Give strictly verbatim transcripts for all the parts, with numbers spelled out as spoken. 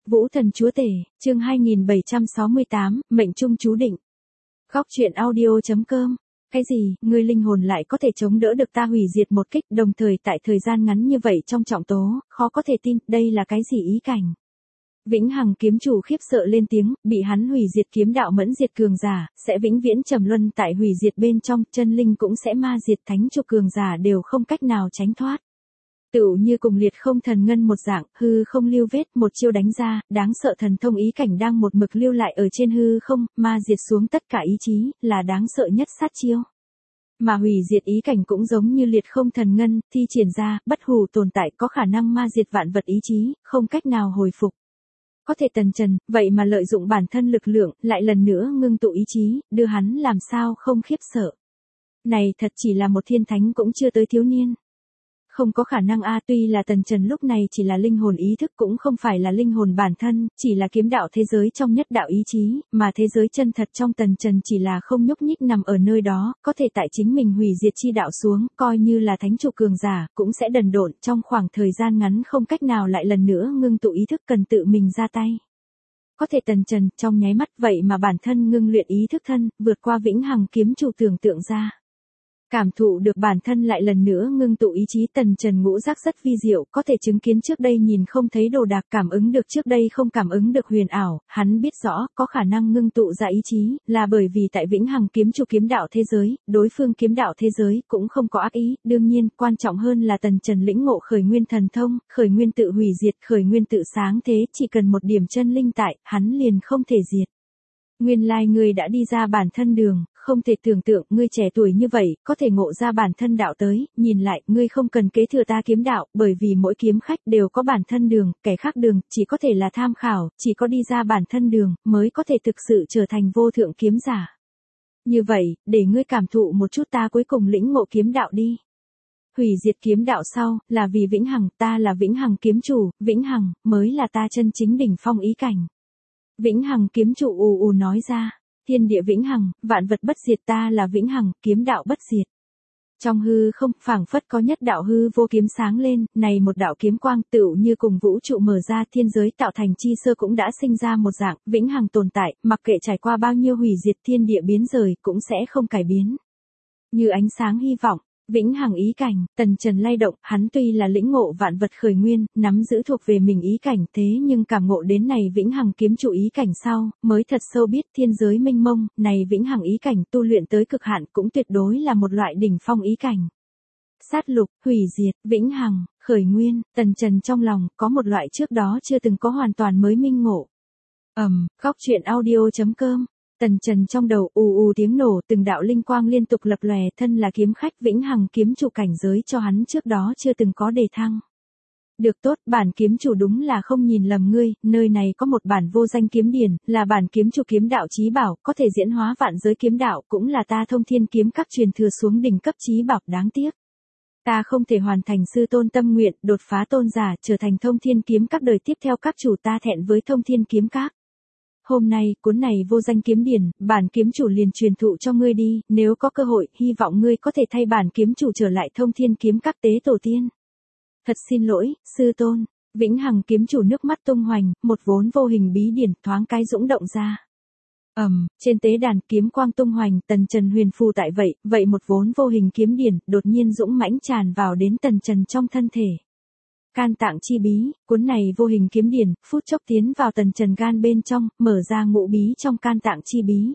Vũ Thần Chúa Tể, chương hai nghìn bảy trăm sáu mươi tám, mệnh trung chú định. Góc truyện audio.com. Cái gì, ngươi linh hồn lại có thể chống đỡ được ta hủy diệt một kích, đồng thời tại thời gian ngắn như vậy trong trọng tố, khó có thể tin, đây là cái gì ý cảnh. Vĩnh Hằng kiếm chủ khiếp sợ lên tiếng, bị hắn hủy diệt kiếm đạo mẫn diệt cường giả, sẽ vĩnh viễn trầm luân tại hủy diệt bên trong, chân linh cũng sẽ ma diệt, thánh chủ cường giả đều không cách nào tránh thoát. Tựu như cùng liệt không thần ngân một dạng, hư không lưu vết, một chiêu đánh ra, đáng sợ thần thông ý cảnh đang một mực lưu lại ở trên hư không, ma diệt xuống tất cả ý chí, là đáng sợ nhất sát chiêu. Mà hủy diệt ý cảnh cũng giống như liệt không thần ngân, thi triển ra, bất hủ tồn tại có khả năng ma diệt vạn vật ý chí, không cách nào hồi phục. Có thể Tần Trần, vậy mà lợi dụng bản thân lực lượng, lại lần nữa ngưng tụ ý chí, đưa hắn làm sao không khiếp sợ. Này thật chỉ là một thiên thánh cũng chưa tới thiếu niên. Không có khả năng a tuy là Tần Trần lúc này chỉ là linh hồn ý thức cũng không phải là linh hồn bản thân, chỉ là kiếm đạo thế giới trong nhất đạo ý chí, mà thế giới chân thật trong Tần Trần chỉ là không nhúc nhích nằm ở nơi đó, có thể tại chính mình hủy diệt chi đạo xuống, coi như là thánh chủ cường giả, cũng sẽ đần độn trong khoảng thời gian ngắn không cách nào lại lần nữa ngưng tụ ý thức cần tự mình ra tay. Có thể Tần Trần, trong nháy mắt vậy mà bản thân ngưng luyện ý thức thân, vượt qua Vĩnh Hằng kiếm chủ tưởng tượng ra. Cảm thụ được bản thân lại lần nữa ngưng tụ ý chí, Tần Trần ngũ giác rất vi diệu, có thể chứng kiến trước đây nhìn không thấy đồ đạc, cảm ứng được trước đây không cảm ứng được huyền ảo, hắn biết rõ có khả năng ngưng tụ ra ý chí, là bởi vì tại Vĩnh Hằng kiếm chủ kiếm đạo thế giới, đối phương kiếm đạo thế giới cũng không có ác ý, đương nhiên, quan trọng hơn là Tần Trần lĩnh ngộ khởi nguyên thần thông, khởi nguyên tự hủy diệt, khởi nguyên tự sáng thế, chỉ cần một điểm chân linh tại, hắn liền không thể diệt. Nguyên lai ngươi đã đi ra bản thân đường, không thể tưởng tượng ngươi trẻ tuổi như vậy, có thể ngộ ra bản thân đạo tới, nhìn lại, ngươi không cần kế thừa ta kiếm đạo, bởi vì mỗi kiếm khách đều có bản thân đường, kẻ khác đường, chỉ có thể là tham khảo, chỉ có đi ra bản thân đường, mới có thể thực sự trở thành vô thượng kiếm giả. Như vậy, để ngươi cảm thụ một chút ta cuối cùng lĩnh ngộ kiếm đạo đi. Hủy diệt kiếm đạo sau, là vì Vĩnh Hằng, ta là Vĩnh Hằng kiếm chủ, Vĩnh Hằng, mới là ta chân chính đỉnh phong ý cảnh. Vĩnh Hằng kiếm chủ ù ù nói ra, thiên địa vĩnh hằng, vạn vật bất diệt, ta là Vĩnh Hằng, kiếm đạo bất diệt. Trong hư không, phảng phất có nhất đạo hư vô kiếm sáng lên, này một đạo kiếm quang tựu như cùng vũ trụ mở ra, thiên giới tạo thành chi sơ cũng đã sinh ra một dạng, Vĩnh Hằng tồn tại, mặc kệ trải qua bao nhiêu hủy diệt thiên địa biến rời, cũng sẽ không cải biến. Như ánh sáng hy vọng. Vĩnh Hằng ý cảnh, Tần Trần lay động, hắn tuy là lĩnh ngộ vạn vật khởi nguyên, nắm giữ thuộc về mình ý cảnh, thế nhưng cảm ngộ đến này Vĩnh Hằng kiếm chủ ý cảnh sau, mới thật sâu biết thiên giới mênh mông, này Vĩnh Hằng ý cảnh tu luyện tới cực hạn cũng tuyệt đối là một loại đỉnh phong ý cảnh. Sát lục, hủy diệt, Vĩnh Hằng, khởi nguyên, Tần Trần trong lòng có một loại trước đó chưa từng có hoàn toàn mới minh ngộ. Ầm, um, góc truyện audio.com. Tần Trần trong đầu ù ù tiếng nổ, từng đạo linh quang liên tục lập lòe, thân là kiếm khách Vĩnh Hằng kiếm chủ cảnh giới cho hắn trước đó chưa từng có đề thăng. Được tốt, bản kiếm chủ đúng là không nhìn lầm ngươi, nơi này có một bản vô danh kiếm điển, là bản kiếm chủ kiếm đạo chí bảo, có thể diễn hóa vạn giới kiếm đạo, cũng là ta Thông Thiên kiếm các truyền thừa xuống đỉnh cấp chí bảo, đáng tiếc. Ta không thể hoàn thành sư tôn tâm nguyện, đột phá tôn giả, trở thành Thông Thiên kiếm các đời tiếp theo các chủ, ta thẹn với Thông Thiên kiếm các. Hôm nay, cuốn này vô danh kiếm điển, bản kiếm chủ liền truyền thụ cho ngươi đi, nếu có cơ hội, hy vọng ngươi có thể thay bản kiếm chủ trở lại Thông Thiên kiếm các tế tổ tiên. Thật xin lỗi, sư tôn. Vĩnh Hằng kiếm chủ nước mắt tung hoành, một vốn vô hình bí điển thoáng cái dũng động ra. Ầm, um, trên tế đàn kiếm quang tung hoành, Tần Trần huyền phù tại vậy, vậy một vốn vô hình kiếm điển, đột nhiên dũng mãnh tràn vào đến Tần Trần trong thân thể. Can tạng chi bí, cuốn này vô hình kiếm điển, phút chốc tiến vào Tần Trần gan bên trong, mở ra ngũ bí trong can tạng chi bí.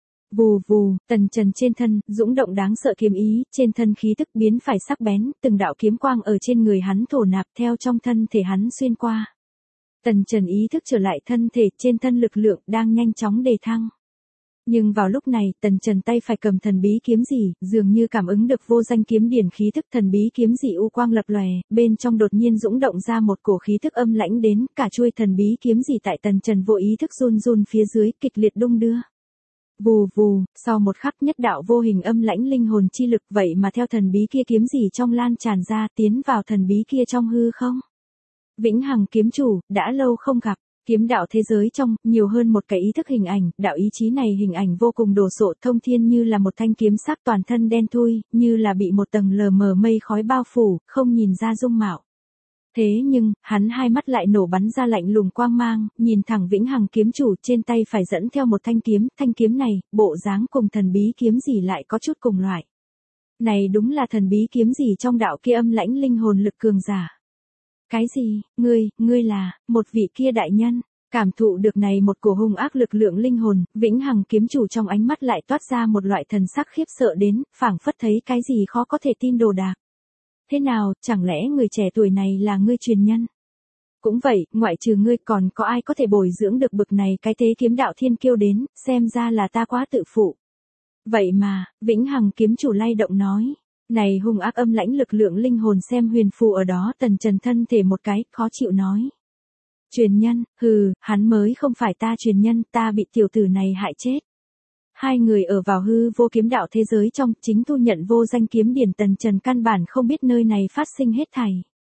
Vù vù, Tần Trần trên thân, dũng động đáng sợ kiếm ý, trên thân khí tức biến phải sắc bén, từng đạo kiếm quang ở trên người hắn thổ nạp theo trong thân thể hắn xuyên qua. Tần Trần ý thức trở lại thân thể, trên thân lực lượng đang nhanh chóng đề thăng. Nhưng vào lúc này, Tần Trần tay phải cầm thần bí kiếm gì, dường như cảm ứng được vô danh kiếm điển khí thức thần bí kiếm dị u quang lập lòe, bên trong đột nhiên dũng động ra một cổ khí thức âm lãnh đến, cả chuôi thần bí kiếm gì tại Tần Trần vô ý thức run run phía dưới, kịch liệt đung đưa. Vù vù, sau một khắc nhất đạo vô hình âm lãnh linh hồn chi lực vậy mà theo thần bí kia kiếm gì trong lan tràn ra, tiến vào thần bí kia trong hư không. Vĩnh Hằng kiếm chủ, đã lâu không gặp. Kiếm đạo thế giới trong, nhiều hơn một cái ý thức hình ảnh, đạo ý chí này hình ảnh vô cùng đồ sộ, thông thiên như là một thanh kiếm sắc toàn thân đen thui, như là bị một tầng lờ mờ mây khói bao phủ, không nhìn ra dung mạo. Thế nhưng, hắn hai mắt lại nổ bắn ra lạnh lùng quang mang, nhìn thẳng Vĩnh Hằng kiếm chủ trên tay phải dẫn theo một thanh kiếm, thanh kiếm này, bộ dáng cùng thần bí kiếm gì lại có chút cùng loại. Này đúng là thần bí kiếm gì trong đạo kia âm lãnh linh hồn lực cường giả. Cái gì, ngươi, ngươi là, một vị kia đại nhân, cảm thụ được này một cổ hung ác lực lượng linh hồn, Vĩnh Hằng kiếm chủ trong ánh mắt lại toát ra một loại thần sắc khiếp sợ đến, phảng phất thấy cái gì khó có thể tin đồ đạc. Thế nào, chẳng lẽ người trẻ tuổi này là ngươi truyền nhân? Cũng vậy, ngoại trừ ngươi còn có ai có thể bồi dưỡng được bực này cái thế kiếm đạo thiên kiêu đến, xem ra là ta quá tự phụ. Vậy mà, Vĩnh Hằng kiếm chủ lay động nói, này hung ác âm lãnh lực lượng linh hồn xem huyền phù ở đó tần trần thân thể một cái, khó chịu nói. Truyền nhân, hừ, hắn mới không phải ta truyền nhân, ta bị tiểu tử này hại chết. Hai người ở vào hư vô kiếm đạo thế giới trong, chính thu nhận vô danh kiếm điển tần trần căn bản không biết nơi này phát sinh hết thảy.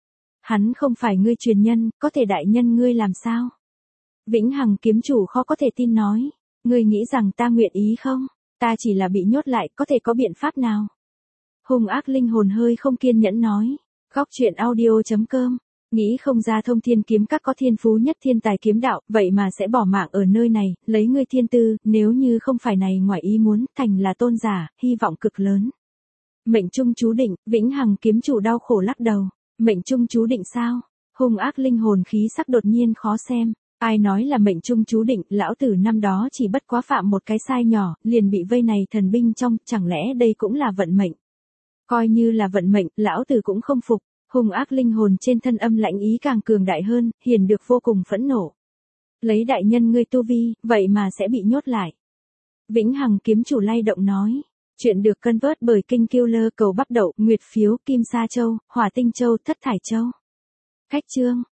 Hắn không phải ngươi truyền nhân, có thể đại nhân ngươi làm sao? Vĩnh Hằng kiếm chủ khó có thể tin nói, ngươi nghĩ rằng ta nguyện ý không? Ta chỉ là bị nhốt lại, có thể có biện pháp nào? Hung ác linh hồn hơi không kiên nhẫn nói, góc truyện audio chấm com. Nghĩ không ra Thông Thiên kiếm các có thiên phú nhất thiên tài kiếm đạo, vậy mà sẽ bỏ mạng ở nơi này, lấy ngươi thiên tư, nếu như không phải này ngoài ý muốn, thành là tôn giả, hy vọng cực lớn. Mệnh trung chú định, Vĩnh Hằng kiếm chủ đau khổ lắc đầu, mệnh trung chú định sao? Hung ác linh hồn khí sắc đột nhiên khó xem, ai nói là mệnh trung chú định, lão tử năm đó chỉ bất quá phạm một cái sai nhỏ, liền bị vây này thần binh trong, chẳng lẽ đây cũng là vận mệnh? Coi như là vận mệnh, lão tử cũng không phục. Hung ác linh hồn trên thân âm lãnh ý càng cường đại hơn, hiền được vô cùng phẫn nộ. Lấy đại nhân ngươi tu vi, vậy mà sẽ bị nhốt lại. Vĩnh Hằng kiếm chủ lay động nói. Chuyện được cân vớt bởi Kinh Killer cầu bắp đậu, nguyệt phiếu, kim sa châu, hỏa tinh châu, thất thải châu. Cách chương.